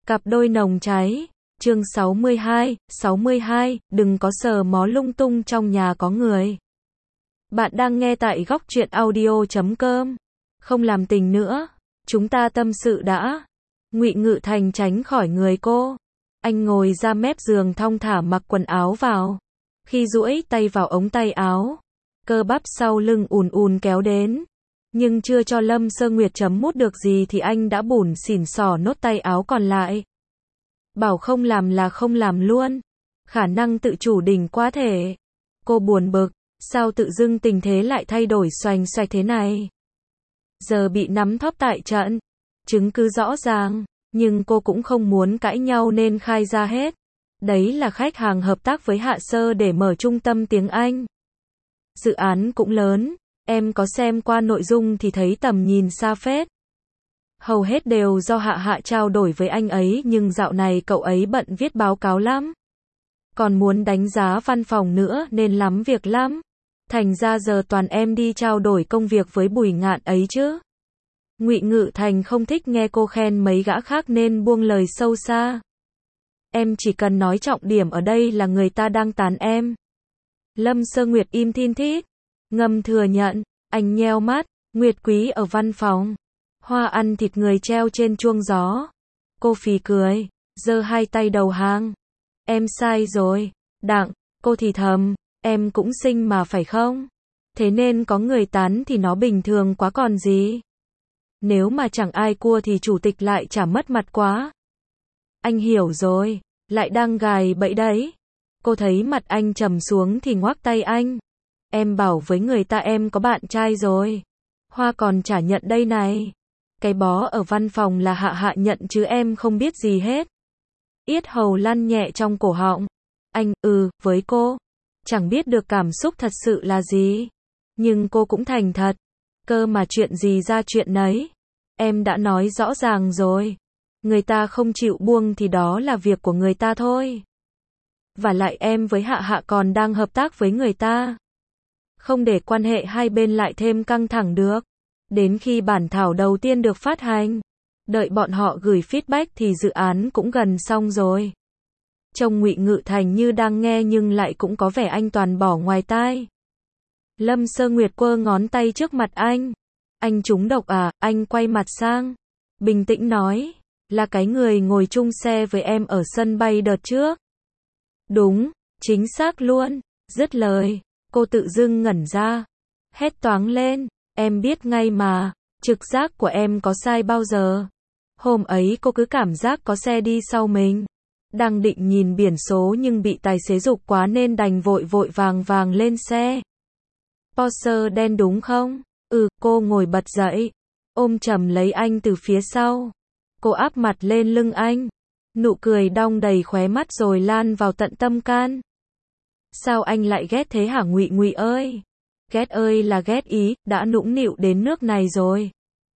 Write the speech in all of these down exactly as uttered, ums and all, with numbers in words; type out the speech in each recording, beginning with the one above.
Cặp đôi nồng cháy. Chương sáu mươi hai, sáu mươi hai, đừng có sờ mó lung tung trong nhà có người. Bạn đang nghe tại góc truyện audio chấm com. Không làm tình nữa, chúng ta tâm sự đã. Ngụy Ngự Thành tránh khỏi người cô. Anh ngồi ra mép giường thong thả mặc quần áo vào. Khi duỗi tay vào ống tay áo, cơ bắp sau lưng ùn ùn kéo đến. Nhưng chưa cho Lâm Sơ Nguyệt chấm mút được gì thì anh đã bủn xỉn xỏ nốt tay áo còn lại. Bảo không làm là không làm luôn. Khả năng tự chủ đỉnh quá thể. Cô buồn bực, sao tự dưng tình thế lại thay đổi xoành xoạch thế này. Giờ bị nắm thóp tại trận, chứng cứ rõ ràng, nhưng cô cũng không muốn cãi nhau nên khai ra hết. Đấy là khách hàng hợp tác với Hạ Sơ để mở trung tâm tiếng Anh. Dự án cũng lớn, em có xem qua nội dung thì thấy tầm nhìn xa phết. Hầu hết đều do Hạ Hạ trao đổi với anh ấy, nhưng dạo này cậu ấy bận viết báo cáo lắm. Còn muốn đánh giá văn phòng nữa nên lắm việc lắm. Thành ra giờ toàn em đi trao đổi công việc với Bùi Ngạn ấy chứ. Ngụy Ngự Thành không thích nghe cô khen mấy gã khác nên buông lời sâu xa. Em chỉ cần nói trọng điểm ở đây là người ta đang tán em. Lâm Sơ Nguyệt im thin thít. Ngầm thừa nhận, anh nheo mắt, Nguyệt Quý ở văn phòng. Hoa ăn thịt người treo trên chuông gió. Cô phì cười, giơ hai tay đầu hàng. Em sai rồi, Đặng, cô thì thầm, em cũng xinh mà phải không? Thế nên có người tán thì nó bình thường quá còn gì. Nếu mà chẳng ai cua thì chủ tịch lại chả mất mặt quá. Anh hiểu rồi, lại đang gài bẫy đấy. Cô thấy mặt anh trầm xuống thì ngoắc tay anh. Em bảo với người ta em có bạn trai rồi. Hoa còn chả nhận đây này. Cái bó ở văn phòng là Hạ Hạ nhận chứ em không biết gì hết. Yết hầu lăn nhẹ trong cổ họng. Anh, ừ, với cô. Chẳng biết được cảm xúc thật sự là gì. Nhưng cô cũng thành thật. Cơ mà chuyện gì ra chuyện nấy. Em đã nói rõ ràng rồi. Người ta không chịu buông thì đó là việc của người ta thôi. Và lại em với Hạ Hạ còn đang hợp tác với người ta. Không để quan hệ hai bên lại thêm căng thẳng được. Đến khi bản thảo đầu tiên được phát hành, đợi bọn họ gửi feedback thì dự án cũng gần xong rồi. Trông Ngụy Ngự Thành như đang nghe nhưng lại cũng có vẻ anh toàn bỏ ngoài tai. Lâm Sơ Nguyệt quơ ngón tay trước mặt anh. Anh trúng độc à? Anh quay mặt sang, bình tĩnh nói, là cái người ngồi chung xe với em ở sân bay đợt trước. Đúng, chính xác luôn. Dứt lời, cô tự dưng ngẩn ra, hét toáng lên. Em biết ngay mà, trực giác của em có sai bao giờ. Hôm ấy cô cứ cảm giác có xe đi sau mình. Đang định nhìn biển số nhưng bị tài xế giục quá nên đành vội vội vàng vàng lên xe. Porsche đen đúng không? Ừ, cô ngồi bật dậy, ôm chầm lấy anh từ phía sau. Cô áp mặt lên lưng anh. Nụ cười đong đầy khóe mắt rồi lan vào tận tâm can. Sao anh lại ghét thế hả Ngụy Ngụy ơi? Ghét ơi là ghét ý, đã nũng nịu đến nước này rồi.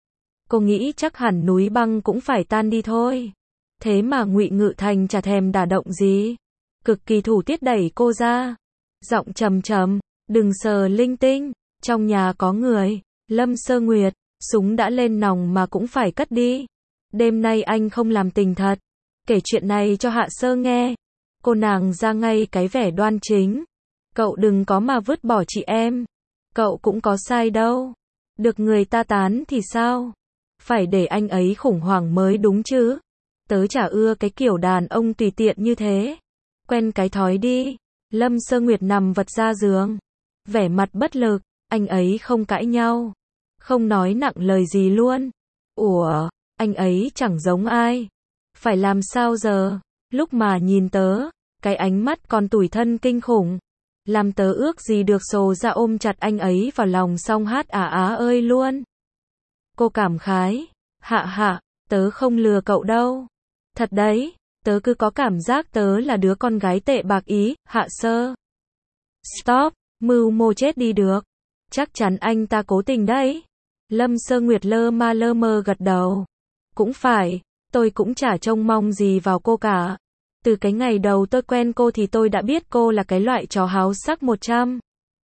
Cô nghĩ chắc hẳn núi băng cũng phải tan đi thôi. Thế mà Ngụy Ngự Thành chả thèm đả động gì. Cực kỳ thủ tiết đẩy cô ra. Giọng trầm trầm, đừng sờ linh tinh, trong nhà có người. Lâm Sơ Nguyệt, súng đã lên nòng mà cũng phải cất đi. Đêm nay anh không làm tình thật. Kể chuyện này cho Hạ Sơ nghe. Cô nàng ra ngay cái vẻ đoan chính. Cậu đừng có mà vứt bỏ chị em. Cậu cũng có sai đâu. Được người ta tán thì sao? Phải để anh ấy khủng hoảng mới đúng chứ. Tớ chả ưa cái kiểu đàn ông tùy tiện như thế. Quen cái thói đi. Lâm Sơ Nguyệt nằm vật ra giường. Vẻ mặt bất lực. Anh ấy không cãi nhau. Không nói nặng lời gì luôn. Ủa, anh ấy chẳng giống ai. Phải làm sao giờ? Lúc mà nhìn tớ, cái ánh mắt còn tủi thân kinh khủng. Làm tớ ước gì được sồ ra ôm chặt anh ấy vào lòng xong hát à á ơi luôn. Cô cảm khái. Hạ Hạ, tớ không lừa cậu đâu. Thật đấy, tớ cứ có cảm giác tớ là đứa con gái tệ bạc ý. Hạ Sơ. Stop, mưu mô chết đi được. Chắc chắn anh ta cố tình đấy. Lâm Sơ Nguyệt lơ ma lơ mơ gật đầu. Cũng phải, tôi cũng chả trông mong gì vào cô cả. Từ cái ngày đầu tôi quen cô thì tôi đã biết cô là cái loại chó háo sắc một trăm.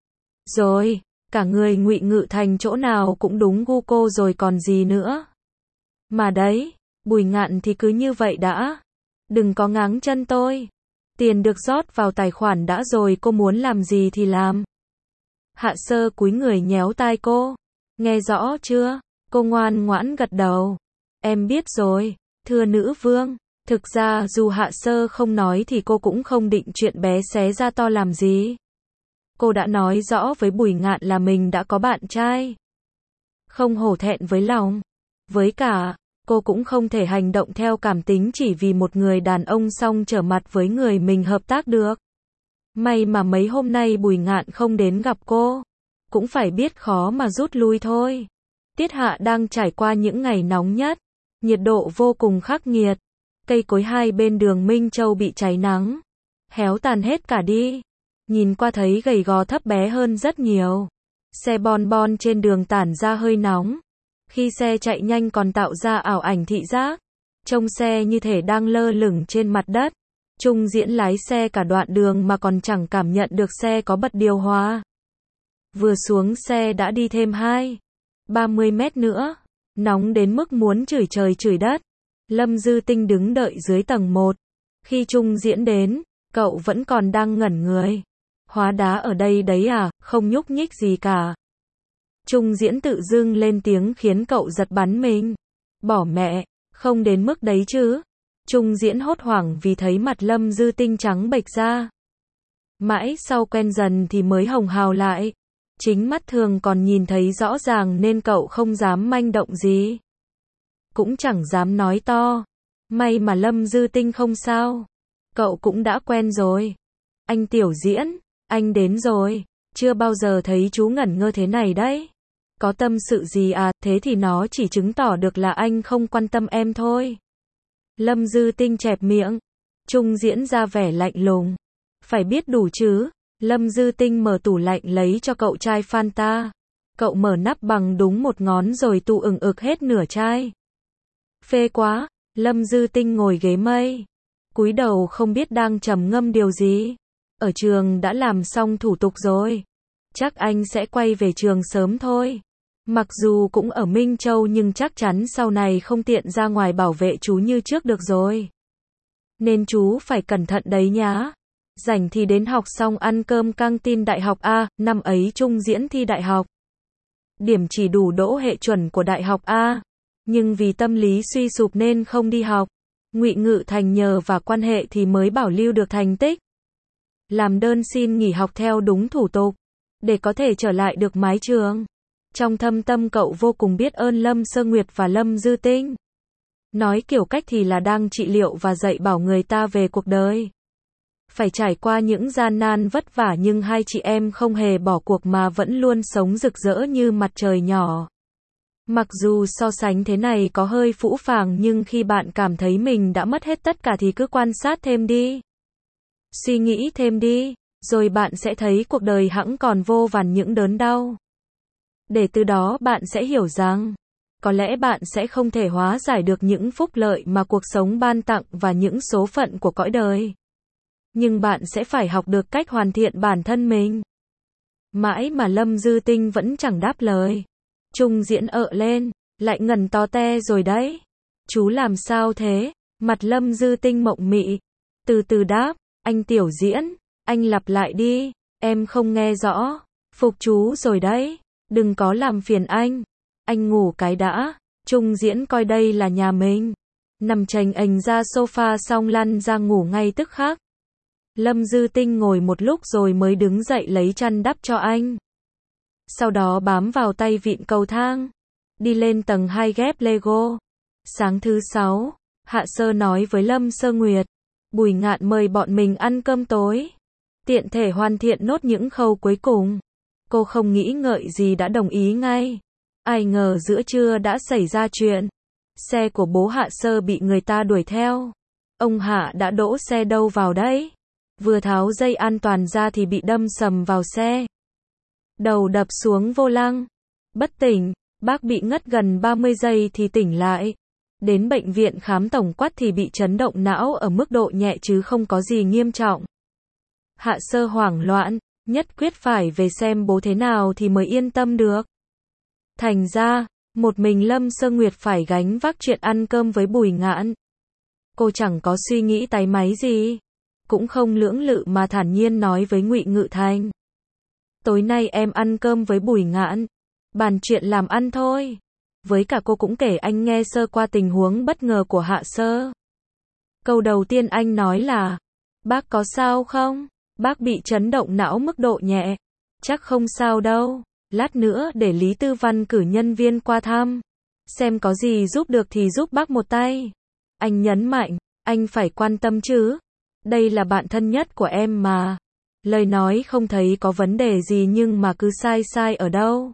Rồi, cả người Ngụy Ngự Thành chỗ nào cũng đúng gu cô rồi còn gì nữa. Mà đấy, Bùi Ngạn thì cứ như vậy đã. Đừng có ngáng chân tôi. Tiền được rót vào tài khoản đã rồi, cô muốn làm gì thì làm. Hạ Sơ cúi người nhéo tai cô. Nghe rõ chưa? Cô ngoan ngoãn gật đầu. Em biết rồi, thưa nữ vương. Thực ra dù Hạ Sơ không nói thì cô cũng không định chuyện bé xé ra to làm gì. Cô đã nói rõ với Bùi Ngạn là mình đã có bạn trai. Không hổ thẹn với lòng. Với cả, cô cũng không thể hành động theo cảm tính chỉ vì một người đàn ông xong trở mặt với người mình hợp tác được. May mà mấy hôm nay Bùi Ngạn không đến gặp cô. Cũng phải biết khó mà rút lui thôi. Tiết hạ đang trải qua những ngày nóng nhất. Nhiệt độ vô cùng khắc nghiệt. Cây cối hai bên đường Minh Châu bị cháy nắng. Héo tàn hết cả đi. Nhìn qua thấy gầy gò thấp bé hơn rất nhiều. Xe bon bon trên đường tản ra hơi nóng. Khi xe chạy nhanh còn tạo ra ảo ảnh thị giác. Trông xe như thể đang lơ lửng trên mặt đất. Trung Diễn lái xe cả đoạn đường mà còn chẳng cảm nhận được xe có bật điều hòa. Vừa xuống xe đã đi thêm hai, ba mươi mét nữa. Nóng đến mức muốn chửi trời chửi đất. Lâm Dư Tinh đứng đợi dưới tầng một. Khi Trung Diễn đến, cậu vẫn còn đang ngẩn người. Hóa đá ở đây đấy à, không nhúc nhích gì cả. Trung Diễn tự dưng lên tiếng khiến cậu giật bắn mình. Bỏ mẹ, không đến mức đấy chứ. Trung Diễn hốt hoảng vì thấy mặt Lâm Dư Tinh trắng bệch ra. Mãi sau quen dần thì mới hồng hào lại. Chính mắt thường còn nhìn thấy rõ ràng nên cậu không dám manh động gì. Cũng chẳng dám nói to. May mà Lâm Dư Tinh không sao. Cậu cũng đã quen rồi. Anh Tiểu Diễn, anh đến rồi. Chưa bao giờ thấy chú ngẩn ngơ thế này đấy. Có tâm sự gì à, thế thì nó chỉ chứng tỏ được là anh không quan tâm em thôi. Lâm Dư Tinh chẹp miệng. Trung Diễn ra vẻ lạnh lùng. Phải biết đủ chứ. Lâm Dư Tinh mở tủ lạnh lấy cho cậu chai Fanta. Cậu mở nắp bằng đúng một ngón rồi tụ ừng ực hết nửa chai. Phê quá. Lâm Dư Tinh ngồi ghế mây. Cúi đầu không biết đang trầm ngâm điều gì. Ở trường đã làm xong thủ tục rồi. Chắc anh sẽ quay về trường sớm thôi. Mặc dù cũng ở Minh Châu nhưng chắc chắn sau này không tiện ra ngoài bảo vệ chú như trước được rồi. Nên chú phải cẩn thận đấy nhá. Rảnh thì đến học xong ăn cơm căng tin đại học A, năm ấy Trung Diễn thi đại học. Điểm chỉ đủ đỗ hệ chuẩn của đại học A. Nhưng vì tâm lý suy sụp nên không đi học. Ngụy Ngự Thành nhờ và quan hệ thì mới bảo lưu được thành tích. Làm đơn xin nghỉ học theo đúng thủ tục. Để có thể trở lại được mái trường. Trong thâm tâm cậu vô cùng biết ơn Lâm Sơ Nguyệt và Lâm Dư Tinh. Nói kiểu cách thì là đang trị liệu và dạy bảo người ta về cuộc đời. Phải trải qua những gian nan vất vả nhưng hai chị em không hề bỏ cuộc mà vẫn luôn sống rực rỡ như mặt trời nhỏ. Mặc dù so sánh thế này có hơi phũ phàng nhưng khi bạn cảm thấy mình đã mất hết tất cả thì cứ quan sát thêm đi. Suy nghĩ thêm đi, rồi bạn sẽ thấy cuộc đời hẵng còn vô vàn những đớn đau. Để từ đó bạn sẽ hiểu rằng, có lẽ bạn sẽ không thể hóa giải được những phúc lợi mà cuộc sống ban tặng và những số phận của cõi đời. Nhưng bạn sẽ phải học được cách hoàn thiện bản thân mình. Mãi mà Lâm Dư Tinh vẫn chẳng đáp lời. Trung Diễn ợ lên, lại ngẩn to te rồi đấy. Chú làm sao thế? Mặt Lâm Dư Tinh mộng mị. Từ từ đáp, anh Tiểu Diễn, anh lặp lại đi, em không nghe rõ. Phục chú rồi đấy, đừng có làm phiền anh. Anh ngủ cái đã. Trung Diễn coi đây là nhà mình. Nằm chành ềnh ra sofa xong lăn ra ngủ ngay tức khắc. Lâm Dư Tinh ngồi một lúc rồi mới đứng dậy lấy chăn đắp cho anh. Sau đó bám vào tay vịn cầu thang. Đi lên tầng hai ghép Lego. Sáng thứ sáu, Hạ Sơ nói với Lâm Sơ Nguyệt. Bùi Ngạn mời bọn mình ăn cơm tối. Tiện thể hoàn thiện nốt những khâu cuối cùng. Cô không nghĩ ngợi gì đã đồng ý ngay. Ai ngờ giữa trưa đã xảy ra chuyện. Xe của bố Hạ Sơ bị người ta đuổi theo. Ông Hạ đã đỗ xe đâu vào đấy. Vừa tháo dây an toàn ra thì bị đâm sầm vào xe. Đầu đập xuống vô lăng. Bất tỉnh, bác bị ngất gần ba mươi giây thì tỉnh lại. Đến bệnh viện khám tổng quát thì bị chấn động não ở mức độ nhẹ chứ không có gì nghiêm trọng. Hạ Sơ hoảng loạn, nhất quyết phải về xem bố thế nào thì mới yên tâm được. Thành ra, Một mình Lâm Sơ Nguyệt phải gánh vác chuyện ăn cơm với Bùi Ngạn. Cô chẳng có suy nghĩ táy máy gì, cũng không lưỡng lự mà thản nhiên nói với Ngụy Ngự Thành. Tối nay em ăn cơm với Bùi Ngạn, bàn chuyện làm ăn thôi. Với cả cô cũng kể anh nghe sơ qua tình huống bất ngờ của Hạ Sơ. Câu đầu tiên anh nói là, bác có sao không? Bác bị chấn động não mức độ nhẹ. Chắc không sao đâu, lát nữa để Lý Tư Văn cử nhân viên qua thăm. Xem có gì giúp được thì giúp bác một tay. Anh nhấn mạnh, anh phải quan tâm chứ. Đây là bạn thân nhất của em mà. Lời nói không thấy có vấn đề gì nhưng mà cứ sai sai ở đâu.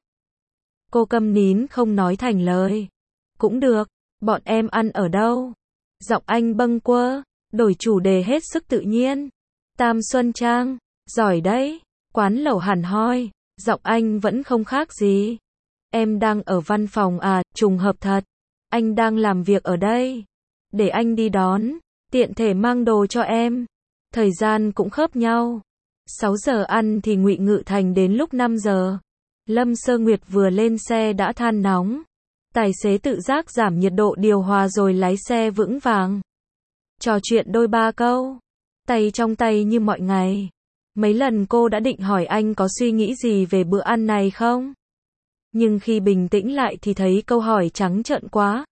Cô câm nín không nói thành lời. Cũng được, bọn em ăn ở đâu? Giọng anh bâng quơ, đổi chủ đề hết sức tự nhiên. Tam Xuân Trang, giỏi đấy. Quán lẩu hẳn hoi, giọng anh vẫn không khác gì. Em đang ở văn phòng à, trùng hợp thật. Anh đang làm việc ở đây. Để anh đi đón, tiện thể mang đồ cho em. Thời gian cũng khớp nhau. sáu giờ ăn thì Ngụy Ngự Thành đến lúc năm giờ. Lâm Sơ Nguyệt vừa lên xe đã than nóng. Tài xế tự giác giảm nhiệt độ điều hòa rồi lái xe vững vàng. Trò chuyện đôi ba câu. Tay trong tay như mọi ngày. Mấy lần cô đã định hỏi anh có suy nghĩ gì về bữa ăn này không? Nhưng khi bình tĩnh lại thì thấy câu hỏi trắng trợn quá.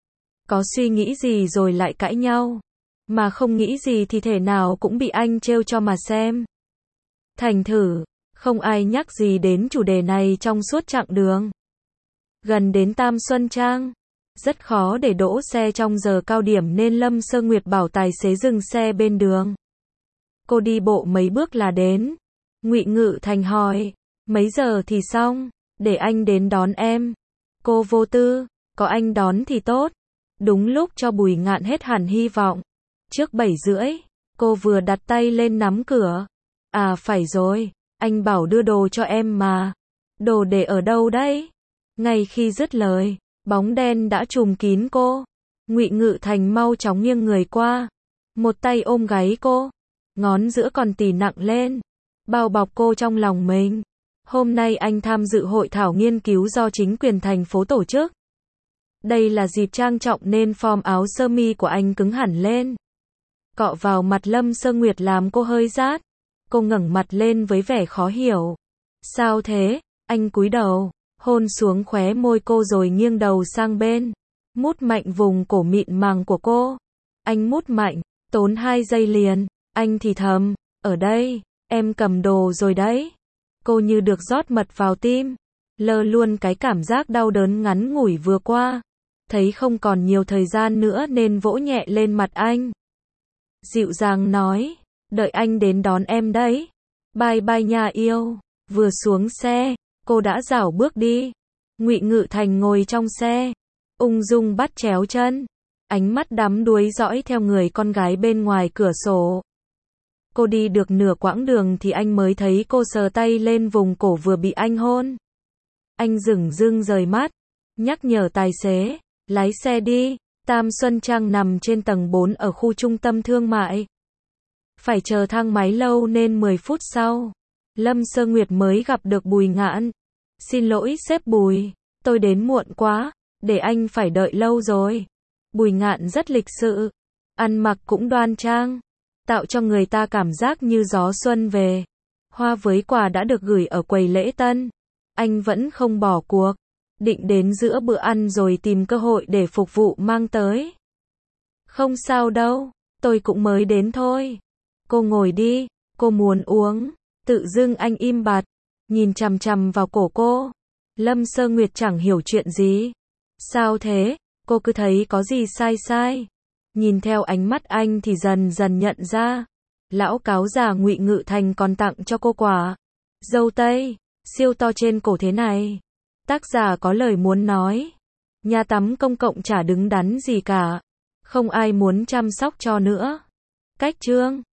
Có suy nghĩ gì rồi lại cãi nhau. Mà không nghĩ gì thì thể nào cũng bị anh trêu cho mà xem. Thành thử, không ai nhắc gì đến chủ đề này trong suốt chặng đường. Gần đến Tam Xuân Trang, rất khó để đỗ xe trong giờ cao điểm nên Lâm Sơ Nguyệt bảo tài xế dừng xe bên đường. Cô đi bộ mấy bước là đến. Ngụy Ngự Thành hỏi, mấy giờ thì xong, để anh đến đón em. Cô vô tư, có anh đón thì tốt. Đúng lúc cho Bùi Ngạn hết hẳn hy vọng. Trước bảy rưỡi, cô vừa đặt tay lên nắm cửa. À phải rồi, anh bảo đưa đồ cho em mà. Đồ để ở đâu đấy? Ngay khi dứt lời, bóng đen đã trùm kín cô. Ngụy Ngự Thành mau chóng nghiêng người qua. Một tay ôm gáy cô. Ngón giữa còn tì nặng lên. Bao bọc cô trong lòng mình. Hôm nay anh tham dự hội thảo nghiên cứu do chính quyền thành phố tổ chức. Đây là dịp trang trọng nên form áo sơ mi của anh cứng hẳn lên. Cọ vào mặt Lâm Sơ Nguyệt làm cô hơi rát. Cô ngẩng mặt lên với vẻ khó hiểu. Sao thế? Anh cúi đầu, hôn xuống khóe môi cô rồi nghiêng đầu sang bên. Mút mạnh vùng cổ mịn màng của cô. Anh mút mạnh, tốn hai giây liền. Anh thì thầm, ở đây, em cầm đồ rồi đấy. Cô như được rót mật vào tim. Lơ luôn cái cảm giác đau đớn ngắn ngủi vừa qua. Thấy không còn nhiều thời gian nữa nên vỗ nhẹ lên mặt anh. Dịu dàng nói, đợi anh đến đón em đấy. Bye bye nha yêu. Vừa xuống xe, cô đã rảo bước đi. Ngụy Ngự Thành ngồi trong xe, ung dung bắt chéo chân. Ánh mắt đắm đuối dõi theo người con gái bên ngoài cửa sổ. Cô đi được nửa quãng đường thì anh mới thấy cô sờ tay lên vùng cổ vừa bị anh hôn. Anh dửng dưng rời mắt, nhắc nhở tài xế, lái xe đi. Tam Xuân Trang nằm trên tầng bốn ở khu trung tâm thương mại. Phải chờ thang máy lâu nên mười phút sau, Lâm Sơ Nguyệt mới gặp được Bùi Ngạn. Xin lỗi sếp Bùi, tôi đến muộn quá, để anh phải đợi lâu rồi. Bùi Ngạn rất lịch sự, ăn mặc cũng đoan trang, tạo cho người ta cảm giác như gió xuân về. Hoa với quà đã được gửi ở quầy lễ tân. Anh vẫn không bỏ cuộc, định đến giữa bữa ăn rồi tìm cơ hội để phục vụ mang tới. Không sao đâu, tôi cũng mới đến thôi. Cô ngồi đi, cô muốn uống. Tự dưng anh im bặt, nhìn chằm chằm vào cổ cô. Lâm Sơ Nguyệt chẳng hiểu chuyện gì. Sao thế? Cô cứ thấy có gì sai sai. Nhìn theo ánh mắt anh thì dần dần nhận ra. Lão cáo già Ngụy Ngự Thành còn tặng cho cô quả dâu tây, siêu to trên cổ thế này. Tác giả có lời muốn nói. Nhà tắm công cộng chả đứng đắn gì cả. Không ai muốn chăm sóc cho nữa. Cách chương